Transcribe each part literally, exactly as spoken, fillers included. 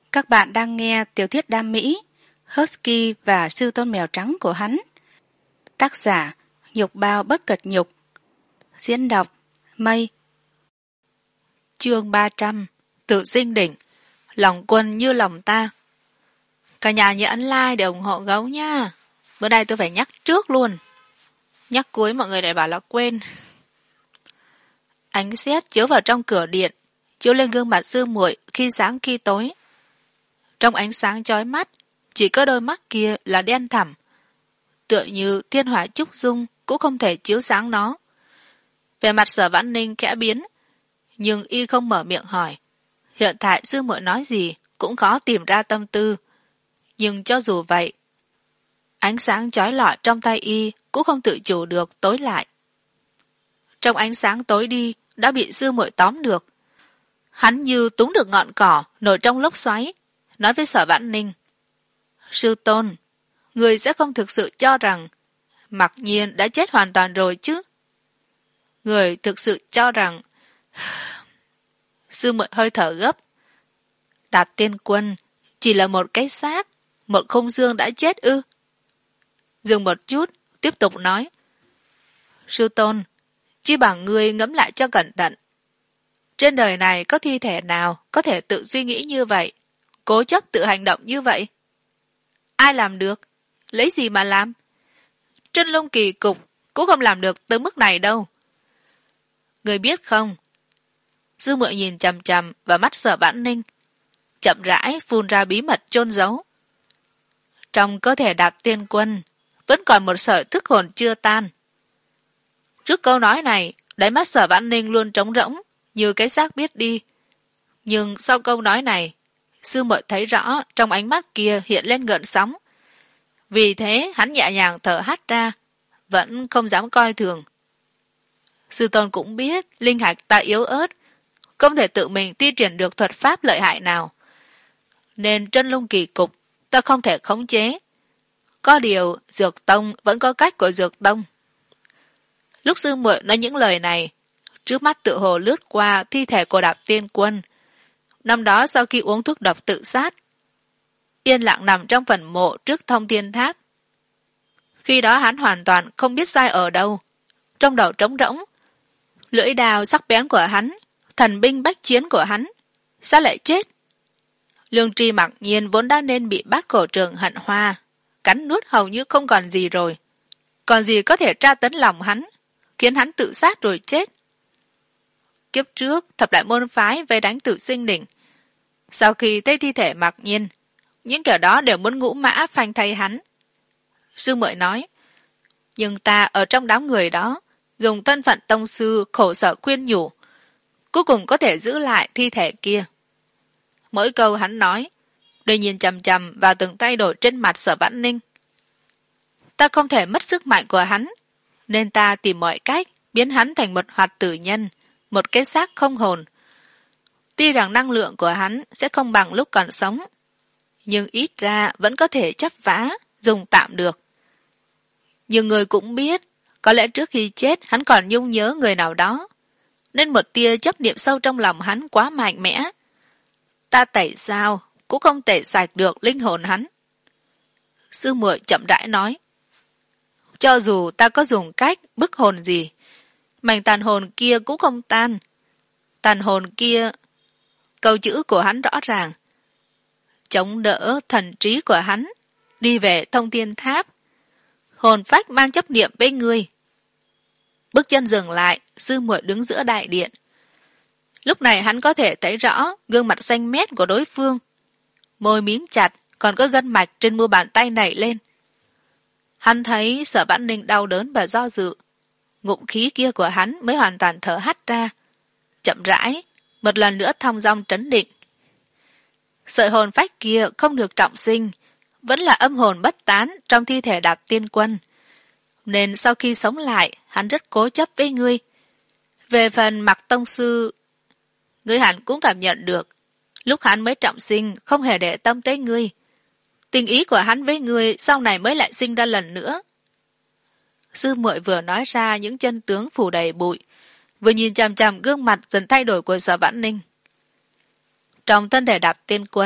Các bạn đang nghe tiểu thuyết đam mỹ Husky và sư tôn mèo trắng của hắn. Tác giả Nhục Bao Bất Cật Nhục. Diễn đọc Mây. Chương ba trăm. Tự sinh đỉnh. Lòng quân như lòng ta. Cả nhà nhớ ấn like để ủng hộ gấu nha. Bữa nay tôi phải nhắc trước luôn. Nhắc cuối mọi người lại bảo là quên. Ánh sét chiếu vào trong cửa điện, chiếu lên gương mặt sư muội khi sáng khi tối. Trong ánh sáng chói mắt, chỉ có đôi mắt kia là đen thẳm, tựa như thiên hỏa trúc dung cũng không thể chiếu sáng nó. Vẻ mặt Sở Vãn Ninh khẽ biến, nhưng y không mở miệng hỏi. Hiện tại sư muội nói gì cũng khó tìm ra tâm tư, nhưng cho dù vậy, ánh sáng chói lọi trong tay y cũng không tự chủ được tối lại. Trong ánh sáng tối đi đã bị sư muội tóm được. Hắn như túm được ngọn cỏ nổi trong lốc xoáy, nói với Sở Vãn Ninh: Sư tôn, người sẽ không thực sự cho rằng Mặc Nhiên đã chết hoàn toàn rồi chứ? Người thực sự cho rằng... Sư muội hơi thở gấp. Đạt Tiên Quân chỉ là một cái xác, một không dương đã chết ư? Dừng một chút, tiếp tục nói: Sư tôn, chỉ bằng ngươi ngẫm lại cho cẩn thận. Trên đời này có thi thể nào có thể tự suy nghĩ như vậy, cố chấp tự hành động như vậy? Ai làm được? Lấy gì mà làm? Chân Lung kỳ cục cũng không làm được tới mức này đâu. Người biết không? Sư muội nhìn chằm chằm vào mắt Sở Vãn Ninh, chậm rãi phun ra bí mật chôn giấu. Trong cơ thể Đạt Tiên Quân vẫn còn một sợi thức hồn chưa tan. Trước câu nói này, đáy mắt Sở Vãn Ninh luôn trống rỗng, như cái xác biết đi. Nhưng sau câu nói này, sư muội thấy rõ trong ánh mắt kia hiện lên gợn sóng. Vì thế hắn nhẹ nhàng thở hắt ra, vẫn không dám coi thường. Sư tôn cũng biết linh hạch ta yếu ớt, không thể tự mình thi triển được thuật pháp lợi hại nào, nên chân lung kỳ cục ta không thể khống chế. Có điều Dược Tông vẫn có cách của Dược Tông. Lúc sư muội nói những lời này, trước mắt tự hồ lướt qua thi thể của Đạt Tiên Quân. Năm đó sau khi uống thuốc độc tự sát, yên lặng nằm trong phần mộ trước Thông Thiên Tháp. Khi đó hắn hoàn toàn không biết sai ở đâu, trong đầu trống rỗng. Lưỡi đao sắc bén của hắn, thần binh bách chiến của hắn, sao lại chết? Lương tri Mặc Nhiên vốn đã nên bị Bát Cổ Trường hận hoa cắn nuốt hầu như không còn gì rồi, còn gì có thể tra tấn lòng hắn, khiến hắn tự sát rồi chết. Kiếp trước thập đại môn phái vây đánh Tự Sinh Đỉnh, sau khi thấy thi thể Mặc Nhiên, những kẻ đó đều muốn ngũ mã phanh thay hắn. Sư muội nói: Nhưng ta ở trong đám người đó, dùng thân phận tông sư khổ sở khuyên nhủ, cuối cùng có thể giữ lại thi thể kia. Mỗi câu hắn nói đều nhìn chằm chằm vào từng thay đổi trên mặt Sở Vãn Ninh. Ta không thể mất sức mạnh của hắn, nên ta tìm mọi cách biến hắn thành một hoạt tử nhân, một cái xác không hồn. Tuy rằng năng lượng của hắn sẽ không bằng lúc còn sống, nhưng ít ra vẫn có thể chấp vá, dùng tạm được. Nhưng người cũng biết, có lẽ trước khi chết hắn còn nhung nhớ người nào đó, nên một tia chấp niệm sâu trong lòng hắn quá mạnh mẽ. Ta tẩy sao cũng không tẩy sạch được linh hồn hắn. Sư muội chậm rãi nói: Cho dù ta có dùng cách bức hồn gì, mảnh tàn hồn kia cũng không tan. Tàn hồn kia... Câu chữ của hắn rõ ràng. Chống đỡ thần trí của hắn, đi về Thông Thiên Tháp. Hồn phách mang chấp niệm với ngươi. Bước chân dừng lại, sư muội đứng giữa đại điện. Lúc này hắn có thể thấy rõ gương mặt xanh mét của đối phương. Môi mím chặt, còn có gân mạch trên mu bàn tay nảy lên. Hắn thấy Sở Vãn Ninh đau đớn và do dự. Ngụm khí kia của hắn mới hoàn toàn thở hắt ra. Chậm rãi, một lần nữa thong dong trấn định. Sợi hồn phách kia không được trọng sinh, vẫn là âm hồn bất tán trong thi thể Đạt Tiên Quân, nên sau khi sống lại hắn rất cố chấp với ngươi. Về phần Mặc tông sư, ngươi hẳn cũng cảm nhận được, lúc hắn mới trọng sinh không hề để tâm tới ngươi. Tình ý của hắn với ngươi sau này mới lại sinh ra lần nữa. Sư muội vừa nói ra những chân tướng phủ đầy bụi, vừa nhìn chằm chằm gương mặt dần thay đổi của Sở Vãn Ninh. Trong thân thể Đạt Tiên Quân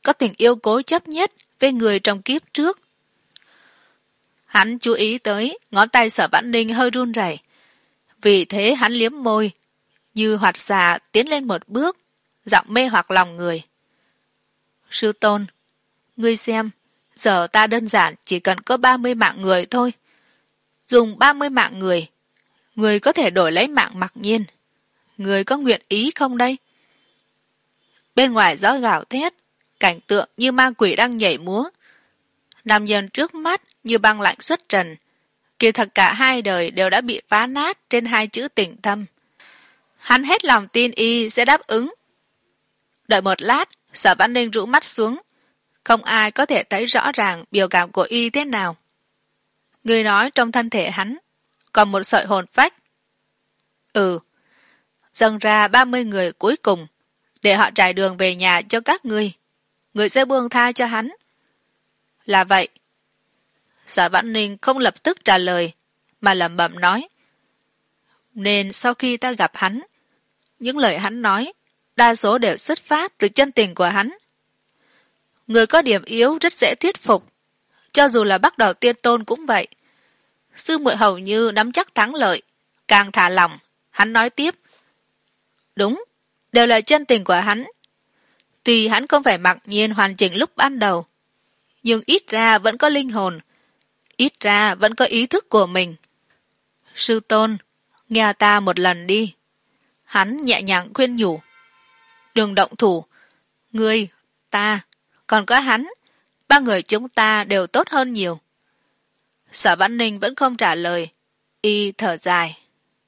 có tình yêu cố chấp nhất với người trong kiếp trước. Hắn chú ý tới ngón tay Sở Vãn Ninh hơi run rẩy, vì thế hắn liếm môi, như hoạt xà tiến lên một bước, giọng mê hoặc lòng người. Sư tôn, ngươi xem, giờ ta đơn giản chỉ cần có ba mươi mạng người thôi. Dùng ba mươi mạng người, người có thể đổi lấy mạng Mặc Nhiên. Người có nguyện ý không đây? Bên ngoài gió gào thét, cảnh tượng như ma quỷ đang nhảy múa. Nam nhân trước mắt như băng lạnh xuất trần. Kỳ thật cả hai đời đều đã bị phá nát trên hai chữ tình thâm. Hắn hết lòng tin y sẽ đáp ứng. Đợi một lát, Sở Vãn Ninh rũ mắt xuống. Không ai có thể thấy rõ ràng biểu cảm của y thế nào. Người nói trong thân thể hắn còn một sợi hồn phách. Ừ, dâng ra ba mươi người cuối cùng để họ trải đường về nhà cho các ngươi. Người sẽ buông tha cho hắn. Là vậy. Sở Vãn Ninh không lập tức trả lời, mà lẩm bẩm nói. Nên sau khi ta gặp hắn, những lời hắn nói, đa số đều xuất phát từ chân tình của hắn. Người có điểm yếu rất dễ thuyết phục, cho dù là bắt đầu tiên tôn cũng vậy. Sư muội hầu như nắm chắc thắng lợi, càng thả lòng, hắn nói tiếp. Đúng, đều là chân tình của hắn. Tuy hắn không phải Mặc Nhiên hoàn chỉnh lúc ban đầu, nhưng ít ra vẫn có linh hồn, ít ra vẫn có ý thức của mình. Sư tôn, nghe ta một lần đi. Hắn nhẹ nhàng khuyên nhủ. Đừng động thủ. Ngươi, ta, còn có hắn, ba người chúng ta đều tốt hơn nhiều. Sở Vãn Ninh vẫn không trả lời. Y thở dài.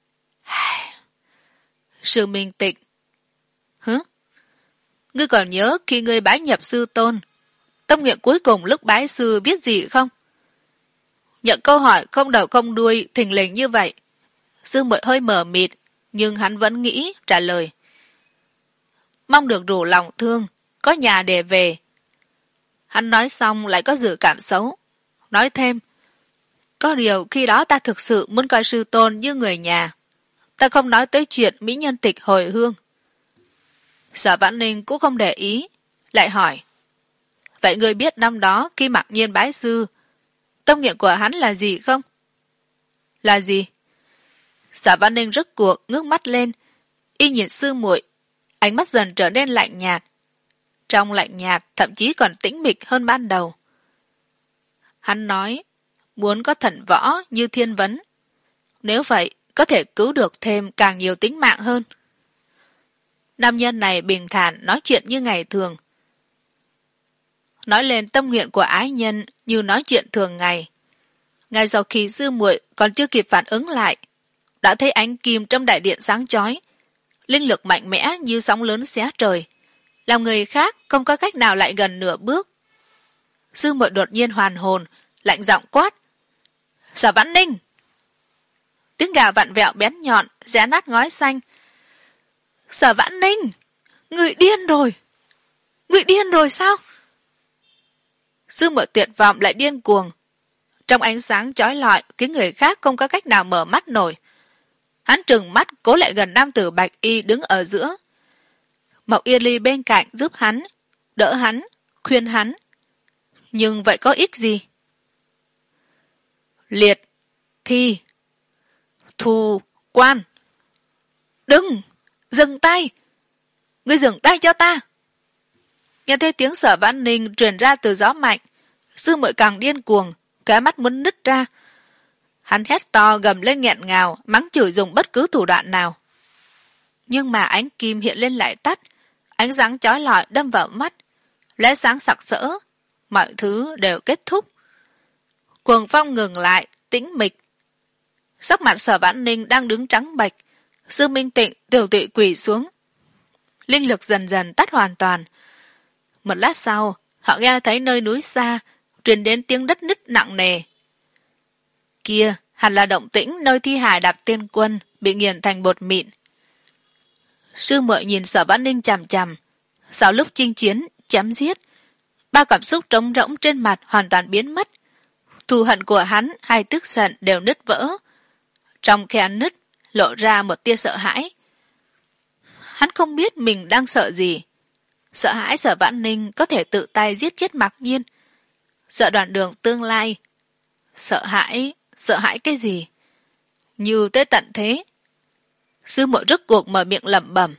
Sư Minh Tịnh. Hứ? Ngươi còn nhớ khi ngươi bái nhập sư tôn, tâm nguyện cuối cùng lúc bái sư viết gì không? Nhận câu hỏi không đầu không đuôi thình lình như vậy. Sư muội hơi mờ mịt, nhưng hắn vẫn nghĩ trả lời. Mong được rủ lòng thương, có nhà để về. Hắn nói xong lại có dự cảm xấu. Nói thêm, có điều khi đó ta thực sự muốn coi sư tôn như người nhà. Ta không nói tới chuyện mỹ nhân tịch hồi hương. Sở Vãn Ninh cũng không để ý, lại hỏi. Vậy ngươi biết năm đó khi Mặc Nhiên bái sư, tâm nguyện của hắn là gì không? Là gì? Sở Vãn Ninh rứt cuộc ngước mắt lên, y nhìn sư muội, ánh mắt dần trở nên lạnh nhạt. Trong lạnh nhạt thậm chí còn tĩnh mịch hơn ban đầu. Hắn nói, muốn có thần võ như Thiên Vấn. Nếu vậy, có thể cứu được thêm càng nhiều tính mạng hơn. Nam nhân này bình thản nói chuyện như ngày thường. Nói lên tâm nguyện của ái nhân như nói chuyện thường ngày. Ngay sau khi sư muội còn chưa kịp phản ứng lại, đã thấy ánh kim trong đại điện sáng chói, linh lực mạnh mẽ như sóng lớn xé trời, làm người khác không có cách nào lại gần nửa bước. Sư muội đột nhiên hoàn hồn, lạnh giọng quát. Sở Vãn Ninh! Tiếng gào vặn vẹo bén nhọn, rẽ nát ngói xanh. Sở Vãn Ninh! Người điên rồi! Người điên rồi sao? Sư muội tuyệt vọng lại điên cuồng. Trong ánh sáng chói lọi khiến người khác không có cách nào mở mắt nổi. Hắn trừng mắt cố lại gần nam tử bạch y đứng ở giữa. Mộc Yên Ly bên cạnh giúp hắn, đỡ hắn, khuyên hắn. Nhưng vậy có ích gì? Liệt, thi, thù, quan. Đừng! Dừng tay! Ngươi dừng tay cho ta! Nghe thấy tiếng Sở Vãn Ninh truyền ra từ gió mạnh, sư muội càng điên cuồng, cái mắt muốn nứt ra. Hắn hét to gầm lên nghẹn ngào, mắng chửi dùng bất cứ thủ đoạn nào. Nhưng mà ánh kim hiện lên lại tắt, ánh sáng chói lọi đâm vào mắt, lóe sáng sặc sỡ, mọi thứ đều kết thúc. Cuồng phong ngừng lại, tĩnh mịch. Sắc mặt Sở Vãn Ninh đang đứng trắng bệch, sư Minh Tịnh tiểu tụy quỳ xuống. Linh lực dần dần tắt hoàn toàn. Một lát sau, họ nghe thấy nơi núi xa truyền đến tiếng đất nứt nặng nề. Kia hẳn là động tĩnh nơi thi hài Đạp Tiên Quân bị nghiền thành bột mịn. Sư muội nhìn Sở Vãn Ninh chằm chằm. Sau lúc chinh chiến, chém giết, ba cảm xúc trống rỗng trên mặt hoàn toàn biến mất. Thù hận của hắn hay tức giận đều nứt vỡ. Trong khe nứt lộ ra một tia sợ hãi. Hắn không biết mình đang sợ gì. Sợ hãi Sở Vãn Ninh có thể tự tay giết chết Mạc Nhiên. Sợ đoạn đường tương lai. Sợ hãi, sợ hãi cái gì? Như tới tận thế. Sư muội rốt cuộc mở miệng lẩm bẩm.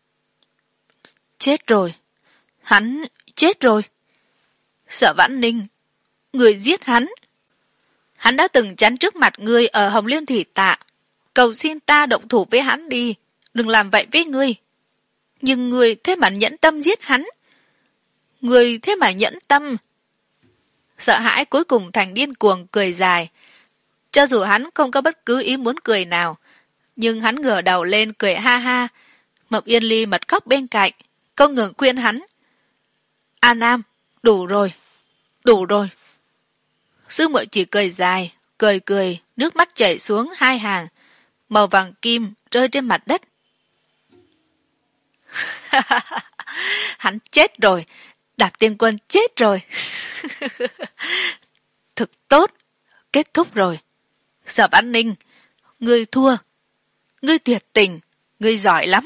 Chết rồi. Hắn chết rồi. Sở Vãn Ninh, người giết hắn. Hắn đã từng chắn trước mặt ngươi ở Hồng Liên Thủy Tạ. Cầu xin ta động thủ với hắn đi. Đừng làm vậy với ngươi. Nhưng ngươi thế mà nhẫn tâm giết hắn. Ngươi thế mà nhẫn tâm. Sợ hãi cuối cùng thành điên cuồng cười dài. Cho dù hắn không có bất cứ ý muốn cười nào, nhưng hắn ngửa đầu lên cười ha ha. Mộc Yên Ly mật khóc bên cạnh, không ngừng khuyên hắn. A Nam, đủ rồi, đủ rồi. Sư muội chỉ cười dài, cười cười, nước mắt chảy xuống hai hàng, màu vàng kim rơi trên mặt đất. Hắn chết rồi, Đạp Tiên Quân chết rồi. Thực tốt, kết thúc rồi. Sở Vãn Ninh, ngươi thua, ngươi tuyệt tình, ngươi giỏi lắm.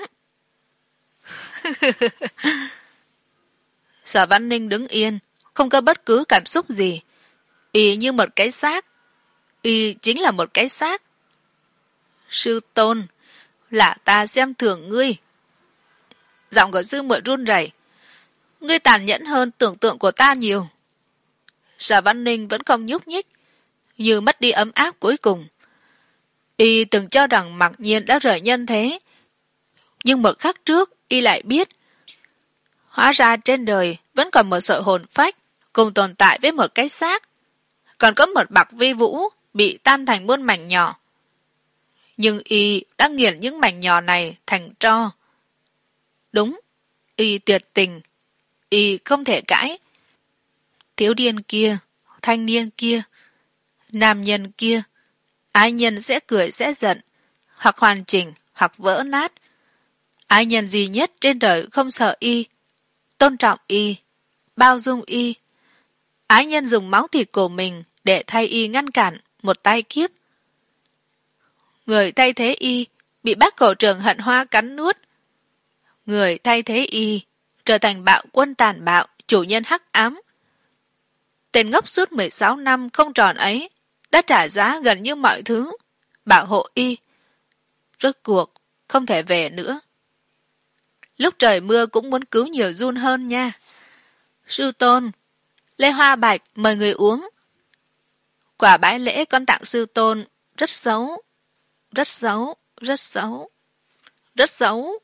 Sở Vãn Ninh đứng yên, không có bất cứ cảm xúc gì. Y như một cái xác. Y chính là một cái xác. Sư tôn, là ta xem thường ngươi. Giọng của sư muội run rẩy. Ngươi tàn nhẫn hơn tưởng tượng của ta nhiều. Sở Vãn Ninh vẫn không nhúc nhích, như mất đi ấm áp cuối cùng. Y từng cho rằng Mạc Nhiên đã rời nhân thế. Nhưng một khắc trước, Y lại biết. Hóa ra trên đời vẫn còn một sợi hồn phách cùng tồn tại với một cái xác. Còn có một bạc vi vũ bị tan thành muôn mảnh nhỏ. Nhưng Y đã nghiền những mảnh nhỏ này thành tro. Đúng, Y tuyệt tình. Y không thể cãi. Thiếu niên kia, thanh niên kia, nam nhân kia, ái nhân sẽ cười sẽ giận, hoặc hoàn chỉnh, hoặc vỡ nát. Ái nhân duy nhất trên đời không sợ Y, tôn trọng Y, bao dung Y. Ái nhân dùng máu thịt của mình để thay Y ngăn cản một tai kiếp. Người thay thế Y bị bác cổ trường hận hoa cắn nuốt. Người thay thế Y trở thành bạo quân tàn bạo, chủ nhân hắc ám. Tên ngốc suốt mười sáu năm không tròn ấy đã trả giá gần như mọi thứ, bảo hộ Y. Rốt cuộc không thể về nữa. Lúc trời mưa cũng muốn cứu nhiều run hơn nha. Sư tôn, Lê Hoa Bạch mời người uống. Quả bái lễ con tặng sư tôn rất xấu, rất xấu, rất xấu, rất xấu.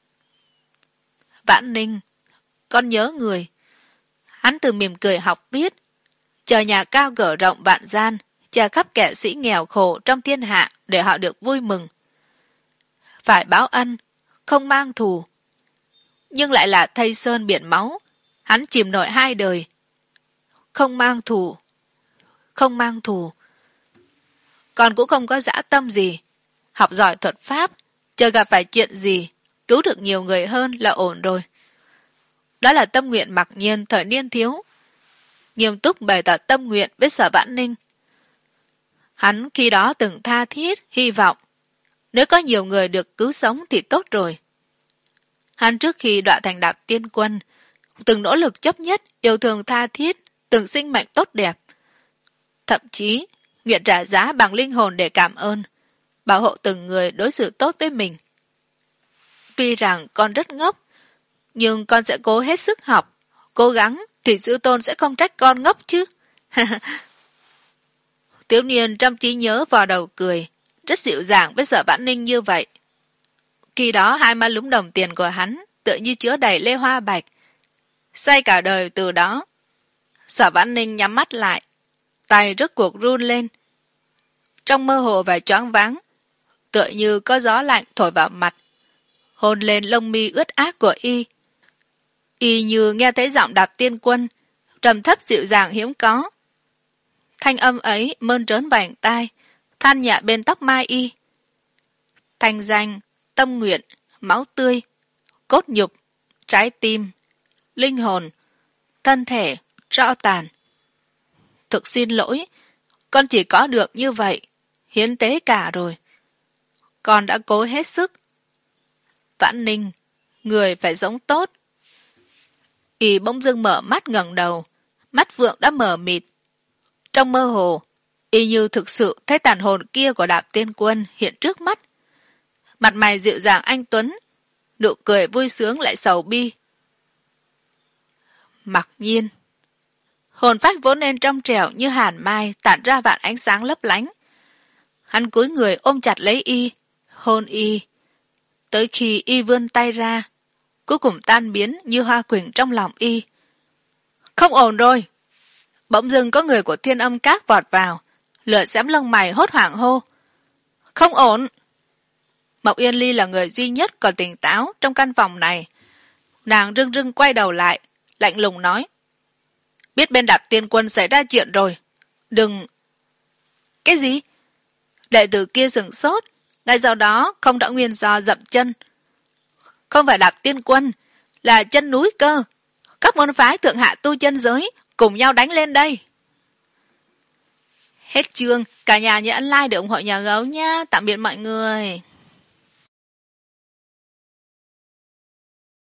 Vãn Ninh, con nhớ người. Hắn từ mỉm cười học viết, chờ nhà cao gở rộng vạn gian, chờ khắp kẻ sĩ nghèo khổ trong thiên hạ để họ được vui mừng. Phải báo ân, không mang thù. Nhưng lại là thây sơn biển máu, hắn chìm nổi hai đời. Không mang thù, không mang thù. Con cũng không có dã tâm gì, học giỏi thuật pháp, chờ gặp phải chuyện gì, cứu được nhiều người hơn là ổn rồi. Đó là tâm nguyện Mạc Nhiên thời niên thiếu. Nghiêm túc bày tỏ tâm nguyện với Sở Vãn Ninh. Hắn khi đó từng tha thiết, hy vọng. Nếu có nhiều người được cứu sống thì tốt rồi. Hắn trước khi đọa thành Đạp Tiên Quân, từng nỗ lực chấp nhất, yêu thương tha thiết, từng sinh mệnh tốt đẹp. Thậm chí, nguyện trả giá bằng linh hồn để cảm ơn, bảo hộ từng người đối xử tốt với mình. Tuy rằng con rất ngốc, nhưng con sẽ cố hết sức học, cố gắng thì sư tôn sẽ không trách con ngốc chứ. Tiểu niên trong trí nhớ vào đầu cười, rất dịu dàng với Sở Vãn Ninh như vậy. Khi đó hai má lúm đồng tiền của hắn tựa như chứa đầy lê hoa bạch. Say cả đời từ đó. Sở Vãn Ninh nhắm mắt lại, tay rốt cuộc run lên. Trong mơ hồ và choáng váng, tựa như có gió lạnh thổi vào mặt, hôn lên lông mi ướt át của Y. Y như nghe thấy giọng Đạp Tiên Quân, trầm thấp dịu dàng hiếm có. Thanh âm ấy mơn trớn vành tai, than nhẹ bên tóc mai Y. Thanh danh, tâm nguyện, máu tươi, cốt nhục, trái tim, linh hồn, thân thể, tro tàn. Thực xin lỗi, con chỉ có được như vậy, hiến tế cả rồi. Con đã cố hết sức. Vãn Ninh, người phải sống tốt. Y bỗng dưng mở mắt ngẩng đầu, mắt Phượng đã mờ mịt. Trong mơ hồ, Y như thực sự thấy tàn hồn kia của Đạp Tiên Quân hiện trước mắt. Mặt mày dịu dàng anh tuấn, nụ cười vui sướng lại sầu bi. Mặc Nhiên. Hồn phách vốn nên trong trẻo như hàn mai tản ra vạn ánh sáng lấp lánh. Hắn cúi người ôm chặt lấy Y, hôn Y. Tới khi Y vươn tay ra, cuối cùng tan biến như hoa quỳnh trong lòng Y. Không ổn rồi. Bỗng dưng có người của Thiên Âm Các vọt vào, lửa xém lông mày hốt hoảng hô. Không ổn. Mộc Yên Ly là người duy nhất còn tỉnh táo trong căn phòng này. Nàng rưng rưng quay đầu lại, lạnh lùng nói. Biết bên Đạp Tiên Quân xảy ra chuyện rồi. Đừng... Cái gì? Đệ tử kia sửng sốt, ngay sau đó không đã nguyên do dậm chân. Không phải Đạp Tiên Quân, là chân núi cơ. Các môn phái thượng hạ tu chân giới cùng nhau đánh lên đây. Hết chương, cả nhà nhớ ấn like để ủng hộ nhà gấu nha. Tạm biệt mọi người.